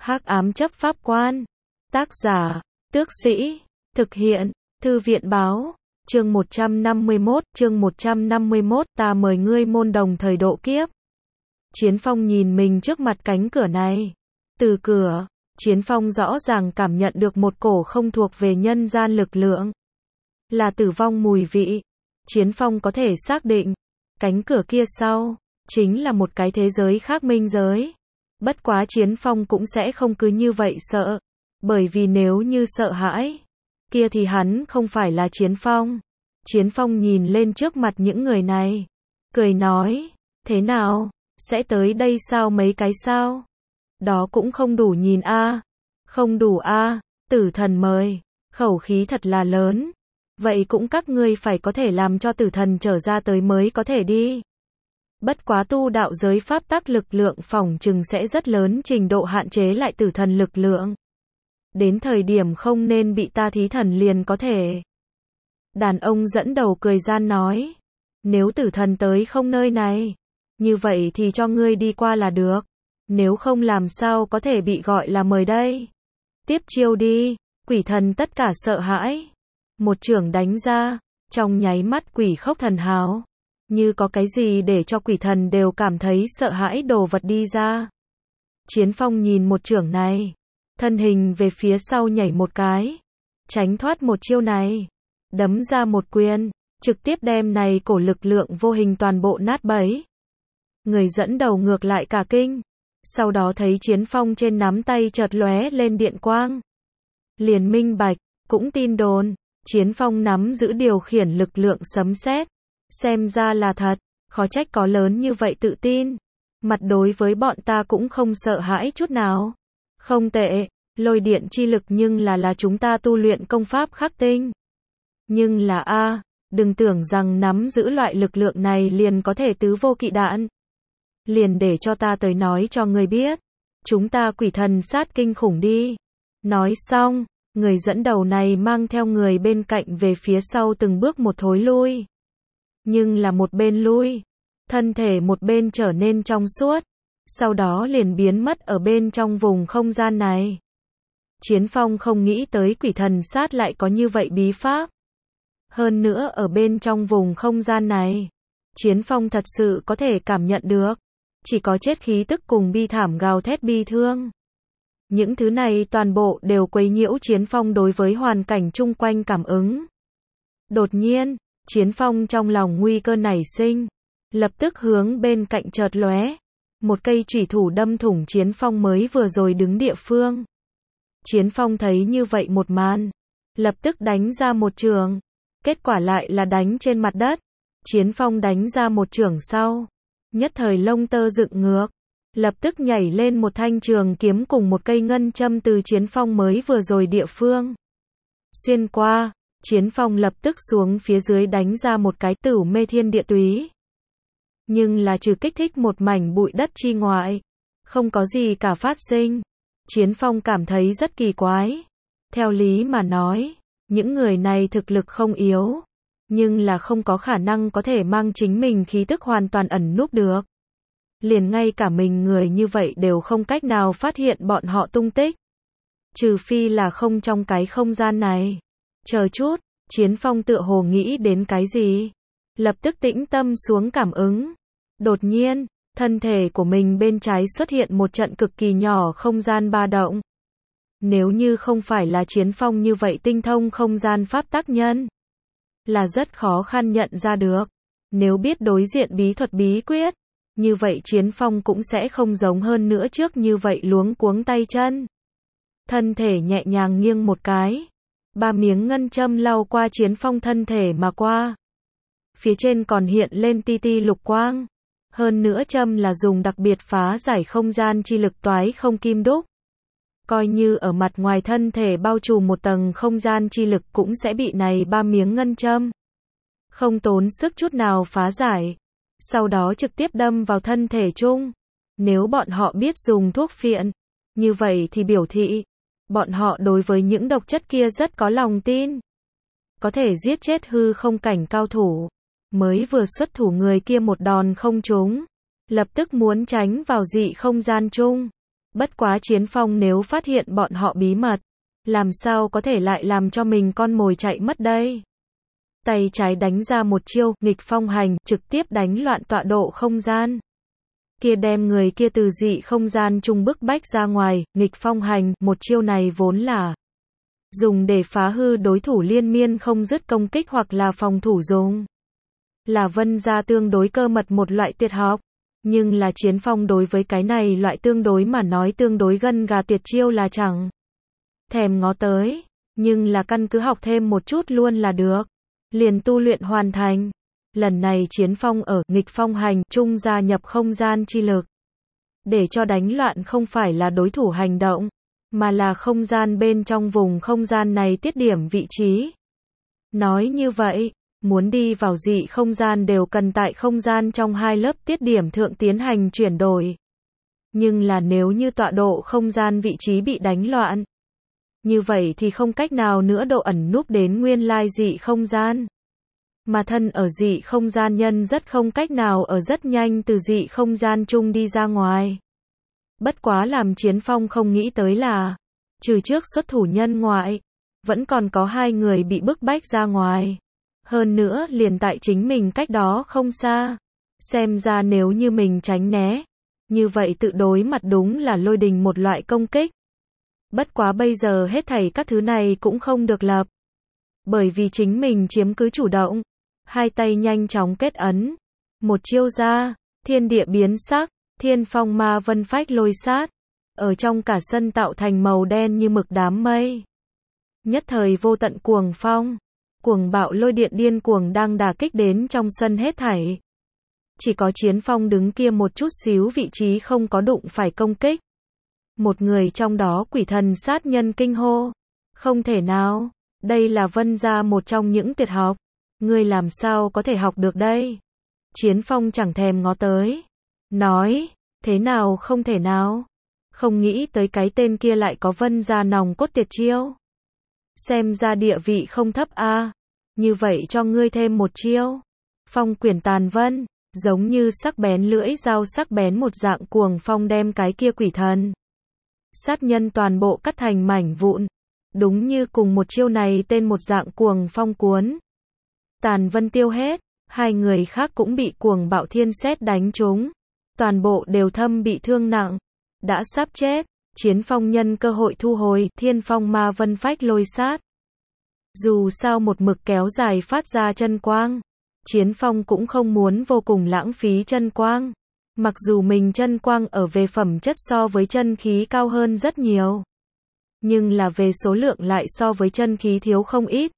Hắc ám chấp pháp quan. Tác giả, Tước Sĩ. Thực hiện, Thư viện báo. Chương 151, ta mời ngươi môn đồng thời độ kiếp. Chiến Phong nhìn mình trước mặt cánh cửa này. Từ cửa, Chiến Phong rõ ràng cảm nhận được một cổ không thuộc về nhân gian lực lượng. Là tử vong mùi vị. Chiến Phong có thể xác định, cánh cửa kia sau, chính là một cái thế giới khác, minh giới. Bất quá Chiến Phong cũng sẽ không cứ như vậy sợ. Bởi vì nếu như sợ hãi, kia thì hắn không phải là Chiến Phong. Chiến Phong nhìn lên trước mặt những người này, cười nói, thế nào, sẽ tới đây sao? Mấy cái sao? Đó cũng không đủ nhìn a. Không đủ a, tử thần mời, khẩu khí thật là lớn. Vậy cũng các ngươi phải có thể làm cho tử thần trở ra tới mới có thể đi. Bất quá tu đạo giới pháp tắc lực lượng phỏng chừng sẽ rất lớn trình độ hạn chế lại tử thần lực lượng. Đến thời điểm không nên bị ta thí thần liền có thể. Đàn ông dẫn đầu cười gian nói, nếu tử thần tới không nơi này, như vậy thì cho ngươi đi qua là được. Nếu không làm sao có thể bị gọi là mời đây. Tiếp chiêu đi. Quỷ thần tất cả sợ hãi. Một chưởng đánh ra, trong nháy mắt quỷ khốc thần hào. Như có cái gì để cho quỷ thần đều cảm thấy sợ hãi đồ vật đi ra. Chiến Phong nhìn một chưởng này, thân hình về phía sau nhảy một cái, tránh thoát một chiêu này, đấm ra một quyền, trực tiếp đem này cổ lực lượng vô hình toàn bộ nát bấy. Người dẫn đầu ngược lại cả kinh, sau đó thấy Chiến Phong trên nắm tay chợt lóe lên điện quang. Liền minh bạch, cũng tin đồn, Chiến Phong nắm giữ điều khiển lực lượng sấm sét, xem ra là thật, khó trách có lớn như vậy tự tin. Mặt đối với bọn ta cũng không sợ hãi chút nào. Không tệ, lôi điện chi lực nhưng là chúng ta tu luyện công pháp khắc tinh. Nhưng là đừng tưởng rằng nắm giữ loại lực lượng này liền có thể tứ vô kỵ đạn. Liền để cho ta tới nói cho người biết, chúng ta quỷ thần sát kinh khủng đi. Nói xong, người dẫn đầu này mang theo người bên cạnh về phía sau từng bước một thối lui. Nhưng là một bên lui, thân thể một bên trở nên trong suốt, sau đó liền biến mất ở bên trong vùng không gian này. Chiến Phong không nghĩ tới quỷ thần sát lại có như vậy bí pháp. Hơn nữa ở bên trong vùng không gian này, Chiến Phong thật sự có thể cảm nhận được, chỉ có chết khí tức cùng bi thảm gào thét bi thương. Những thứ này toàn bộ đều quấy nhiễu Chiến Phong đối với hoàn cảnh chung quanh cảm ứng. Đột nhiên, Chiến Phong trong lòng nguy cơ nảy sinh, lập tức hướng bên cạnh chợt lóe, một cây chủy thủ đâm thủng Chiến Phong mới vừa rồi đứng địa phương. Chiến Phong thấy như vậy một màn, lập tức đánh ra một chưởng, kết quả lại là đánh trên mặt đất. Chiến Phong đánh ra một chưởng sau, nhất thời lông tơ dựng ngược, lập tức nhảy lên một thanh trường kiếm cùng một cây ngân châm từ Chiến Phong mới vừa rồi địa phương. Xuyên qua, Chiến Phong lập tức xuống phía dưới đánh ra một cái Tửu Mê Thiên Địa Túy. Nhưng là trừ kích thích một mảnh bụi đất chi ngoại, không có gì cả phát sinh. Chiến Phong cảm thấy rất kỳ quái. Theo lý mà nói, những người này thực lực không yếu, nhưng là không có khả năng có thể mang chính mình khí tức hoàn toàn ẩn núp được. Liền ngay cả mình người như vậy đều không cách nào phát hiện bọn họ tung tích. Trừ phi là không trong cái không gian này. Chờ chút, Chiến Phong tựa hồ nghĩ đến cái gì. Lập tức tĩnh tâm xuống cảm ứng. Đột nhiên, thân thể của mình bên trái xuất hiện một trận cực kỳ nhỏ không gian ba động. Nếu như không phải là Chiến Phong như vậy tinh thông không gian pháp tắc nhân, là rất khó khăn nhận ra được. Nếu biết đối diện bí thuật bí quyết, như vậy Chiến Phong cũng sẽ không giống hơn nữa trước như vậy luống cuống tay chân. Thân thể nhẹ nhàng nghiêng một cái, 3 miếng ngân châm lau qua Chiến Phong thân thể mà qua. Phía trên còn hiện lên ti ti lục quang. Hơn nữa châm là dùng đặc biệt phá giải không gian chi lực toái không kim đúc. Coi như ở mặt ngoài thân thể bao trùm một tầng không gian chi lực cũng sẽ bị này 3 miếng ngân châm không tốn sức chút nào phá giải. Sau đó trực tiếp đâm vào thân thể chung. Nếu bọn họ biết dùng thuốc phiện, như vậy thì biểu thị bọn họ đối với những độc chất kia rất có lòng tin. Có thể giết chết hư không cảnh cao thủ. Mới vừa xuất thủ người kia một đòn không trúng, lập tức muốn tránh vào dị không gian chung. Bất quá Chiến Phong nếu phát hiện bọn họ bí mật, làm sao có thể lại làm cho mình con mồi chạy mất đây. Tay trái đánh ra một chiêu, nghịch phong hành, trực tiếp đánh loạn tọa độ không gian. Kia đem người kia từ dị không gian trung bức bách ra ngoài, nghịch phong hành, một chiêu này vốn là dùng để phá hư đối thủ liên miên không dứt công kích hoặc là phòng thủ dùng. Là Vân gia tương đối cơ mật một loại tuyệt học. Nhưng là Chiến Phong đối với cái này loại tương đối mà nói tương đối gân gà tuyệt chiêu là chẳng thèm ngó tới. Nhưng là căn cứ học thêm một chút luôn là được. Liền tu luyện hoàn thành. Lần này Chiến Phong ở nghịch phong hành trung gia nhập không gian chi lực. Để cho đánh loạn không phải là đối thủ hành động, mà là không gian bên trong vùng không gian này tiết điểm vị trí. Nói như vậy, muốn đi vào dị không gian đều cần tại không gian trong hai lớp tiết điểm thượng tiến hành chuyển đổi. Nhưng là nếu như tọa độ không gian vị trí bị đánh loạn, như vậy thì không cách nào nữa độ ẩn núp đến nguyên lai dị không gian. Mà thân ở dị không gian nhân rất không cách nào ở rất nhanh từ dị không gian chung đi ra ngoài. Bất quá làm Chiến Phong không nghĩ tới là, trừ trước xuất thủ nhân ngoại, vẫn còn có hai người bị bức bách ra ngoài. Hơn nữa liền tại chính mình cách đó không xa. Xem ra nếu như mình tránh né, như vậy tự đối mặt đúng là lôi đình một loại công kích. Bất quá bây giờ hết thảy các thứ này cũng không được lập. Bởi vì chính mình chiếm cứ chủ động. Hai tay nhanh chóng kết ấn. Một chiêu ra, thiên địa biến sắc, thiên phong ma vân phách lôi sát. Ở trong cả sân tạo thành màu đen như mực đám mây. Nhất thời vô tận cuồng phong. Cuồng bạo lôi điện điên cuồng đang đả kích đến trong sân hết thảy. Chỉ có Chiến Phong đứng kia một chút xíu vị trí không có đụng phải công kích. Một người trong đó quỷ thần sát nhân kinh hô. Không thể nào, đây là Vân gia một trong những tuyệt học. Ngươi làm sao có thể học được đây? Chiến Phong chẳng thèm ngó tới. Nói, thế nào không thể nào? Không nghĩ tới cái tên kia lại có Vân gia nòng cốt tuyệt chiêu. Xem ra địa vị không thấp a. Như vậy cho ngươi thêm một chiêu. Phong quyển tàn vân, giống như sắc bén lưỡi dao sắc bén một dạng cuồng phong đem cái kia quỷ thần sát nhân toàn bộ cắt thành mảnh vụn. Đúng như cùng một chiêu này tên một dạng cuồng phong cuốn. Tàn vân tiêu hết, hai người khác cũng bị cuồng bạo thiên sét đánh trúng. Toàn bộ đều thâm bị thương nặng, đã sắp chết. Chiến Phong nhân cơ hội thu hồi, thiên phong ma vân phách lôi sát. Dù sao một mực kéo dài phát ra chân quang, Chiến Phong cũng không muốn vô cùng lãng phí chân quang. Mặc dù mình chân quang ở về phẩm chất so với chân khí cao hơn rất nhiều, nhưng là về số lượng lại so với chân khí thiếu không ít.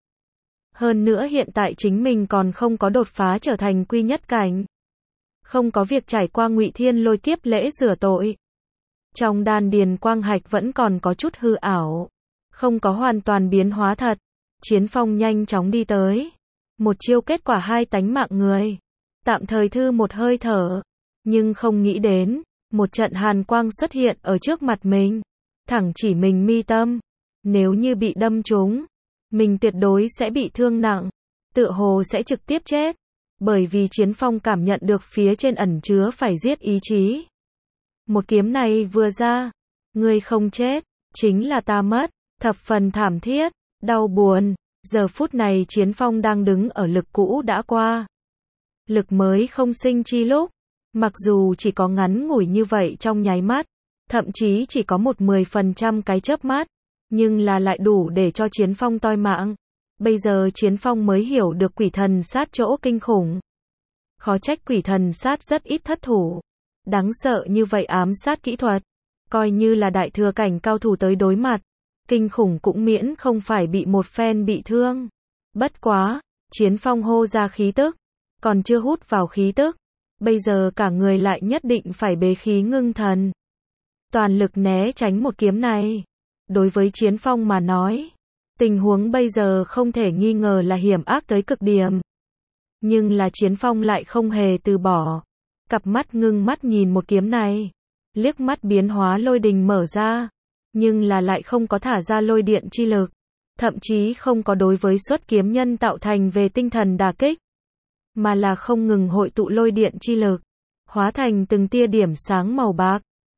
Hơn nữa hiện tại chính mình còn không có đột phá trở thành quy nhất cảnh. Không có việc trải qua Ngụy Thiên lôi kiếp lễ rửa tội. Trong đan điền quang hạch vẫn còn có chút hư ảo, không có hoàn toàn biến hóa thật. Chiến Phong nhanh chóng đi tới. Một chiêu kết quả hai tánh mạng người. Tạm thời thư một hơi thở. Nhưng không nghĩ đến, một trận hàn quang xuất hiện ở trước mặt mình. Thẳng chỉ mình mi tâm. Nếu như bị đâm trúng, mình tuyệt đối sẽ bị thương nặng. Tựa hồ sẽ trực tiếp chết. Bởi vì Chiến Phong cảm nhận được phía trên ẩn chứa phải giết ý chí. Một kiếm này vừa ra, ngươi không chết, chính là ta mất. Thập phần thảm thiết, đau buồn. Giờ phút này Chiến Phong đang đứng ở lực cũ đã qua. Lực mới không sinh chi lúc. Mặc dù chỉ có ngắn ngủi như vậy trong nháy mắt, thậm chí chỉ có 10% cái chớp mắt, nhưng là lại đủ để cho Chiến Phong toi mạng. Bây giờ Chiến Phong mới hiểu được quỷ thần sát chỗ kinh khủng. Khó trách quỷ thần sát rất ít thất thủ. Đáng sợ như vậy ám sát kỹ thuật. Coi như là đại thừa cảnh cao thủ tới đối mặt. Kinh khủng cũng miễn không phải bị một phen bị thương. Bất quá, Chiến Phong hô ra khí tức. Còn chưa hút vào khí tức. Bây giờ cả người lại nhất định phải bế khí ngưng thần. Toàn lực né tránh một kiếm này. Đối với Chiến Phong mà nói, tình huống bây giờ không thể nghi ngờ là hiểm ác tới cực điểm. Nhưng là Chiến Phong lại không hề từ bỏ. Cặp mắt ngưng mắt nhìn một kiếm này. Liếc mắt biến hóa lôi đình mở ra. Nhưng là lại không có thả ra lôi điện chi lực. Thậm chí không có đối với xuất kiếm nhân tạo thành về tinh thần đả kích. Mà là không ngừng hội tụ lôi điện chi lực. Hóa thành từng tia điểm sáng màu bạc.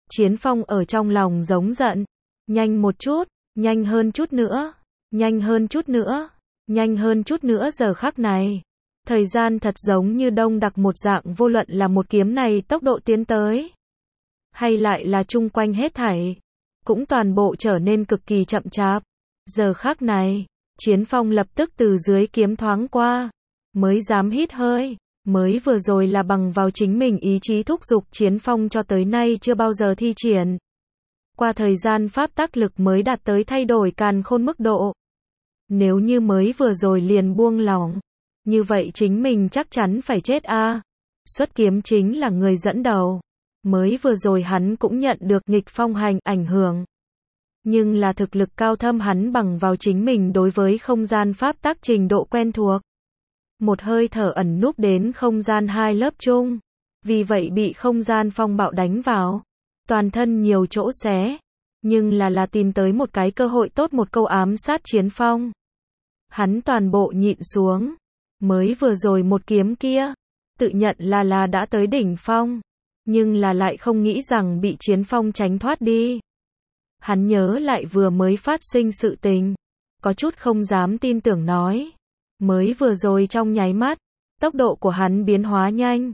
Chiến Phong ở trong lòng giống giận. Nhanh một chút, nhanh hơn chút nữa, nhanh hơn chút nữa, nhanh hơn chút nữa giờ khắc này. Thời gian thật giống như đông đặc một dạng, vô luận là một kiếm này tốc độ tiến tới, hay lại là chung quanh hết thảy, cũng toàn bộ trở nên cực kỳ chậm chạp. Giờ khắc này, Chiến Phong lập tức từ dưới kiếm thoáng qua, mới dám hít hơi. Mới vừa rồi là bằng vào chính mình ý chí thúc giục Chiến Phong cho tới nay chưa bao giờ thi triển. Qua thời gian pháp tắc lực mới đạt tới thay đổi càn khôn mức độ. Nếu như mới vừa rồi liền buông lỏng, như vậy chính mình chắc chắn phải chết a. Xuất kiếm chính là người dẫn đầu. Mới vừa rồi hắn cũng nhận được nghịch phong hành ảnh hưởng. Nhưng là thực lực cao thâm hắn bằng vào chính mình đối với không gian pháp tắc trình độ quen thuộc. Một hơi thở ẩn núp đến không gian hai lớp chung. Vì vậy bị không gian phong bạo đánh vào. Toàn thân nhiều chỗ xé. Nhưng là tìm tới một cái cơ hội tốt, một câu ám sát Chiến Phong. Hắn toàn bộ nhịn xuống. Mới vừa rồi một kiếm kia, tự nhận là đã tới đỉnh phong. Nhưng là lại không nghĩ rằng bị Chiến Phong tránh thoát đi. Hắn nhớ lại vừa mới phát sinh sự tình. Có chút không dám tin tưởng nói. Mới vừa rồi trong nháy mắt, tốc độ của hắn biến hóa nhanh.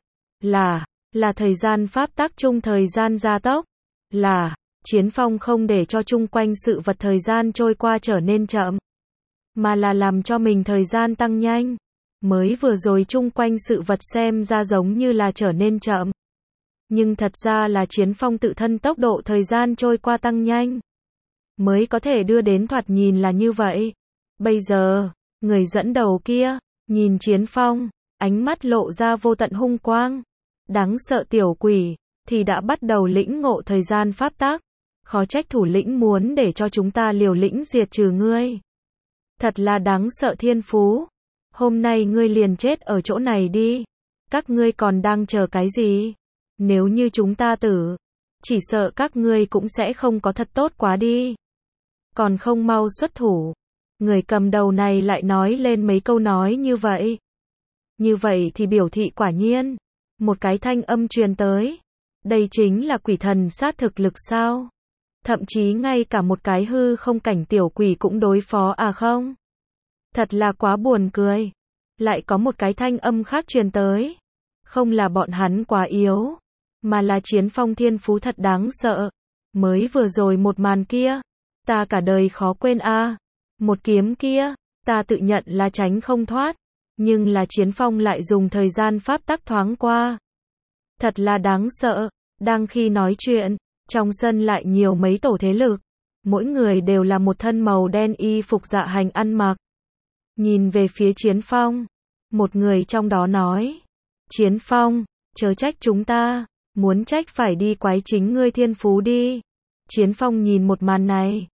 Là thời gian pháp tắc chung thời gian gia tốc. Là, Chiến Phong không để cho chung quanh sự vật thời gian trôi qua trở nên chậm. Mà là làm cho mình thời gian tăng nhanh. Mới vừa rồi chung quanh sự vật xem ra giống như là trở nên chậm. Nhưng thật ra là Chiến Phong tự thân tốc độ thời gian trôi qua tăng nhanh. Mới có thể đưa đến thoạt nhìn là như vậy. Bây giờ, người dẫn đầu kia, nhìn Chiến Phong, ánh mắt lộ ra vô tận hung quang. Đáng sợ tiểu quỷ, thì đã bắt đầu lĩnh ngộ thời gian pháp tắc. Khó trách thủ lĩnh muốn để cho chúng ta liều lĩnh diệt trừ ngươi. Thật là đáng sợ thiên phú. Hôm nay ngươi liền chết ở chỗ này đi. Các ngươi còn đang chờ cái gì? Nếu như chúng ta tử, chỉ sợ các ngươi cũng sẽ không có thật tốt quá đi. Còn không mau xuất thủ. Người cầm đầu này lại nói lên mấy câu nói như vậy. Như vậy thì biểu thị quả nhiên. Một cái thanh âm truyền tới. Đây chính là quỷ thần sát thực lực sao? Thậm chí ngay cả một cái hư không cảnh tiểu quỷ cũng đối phó à không? Thật là quá buồn cười. Lại có một cái thanh âm khác truyền tới. Không là bọn hắn quá yếu, mà là Chiến Phong thiên phú thật đáng sợ. Mới vừa rồi một màn kia, ta cả đời khó quên a. Một kiếm kia, ta tự nhận là tránh không thoát, nhưng là Chiến Phong lại dùng thời gian pháp tắc thoáng qua. Thật là đáng sợ. Đang khi nói chuyện, trong sân lại nhiều mấy tổ thế lực. Mỗi người đều là một thân màu đen y phục dạ hành ăn mặc. Nhìn về phía Chiến Phong, một người trong đó nói. Chiến Phong, chớ trách chúng ta, muốn trách phải đi quái chính ngươi thiên phú đi. Chiến Phong nhìn một màn này,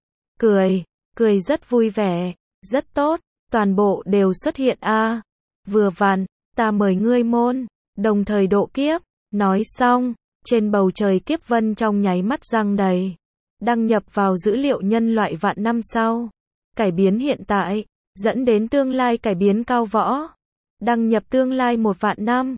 cười rất vui vẻ, rất tốt, toàn bộ đều xuất hiện a. Vừa vặn, ta mời ngươi môn, đồng thời độ kiếp. Nói xong, trên bầu trời kiếp vân trong nháy mắt giăng đầy, đăng nhập vào dữ liệu nhân loại vạn năm sau, cải biến hiện tại, dẫn đến tương lai cải biến cao võ, đăng nhập tương lai 1 vạn năm.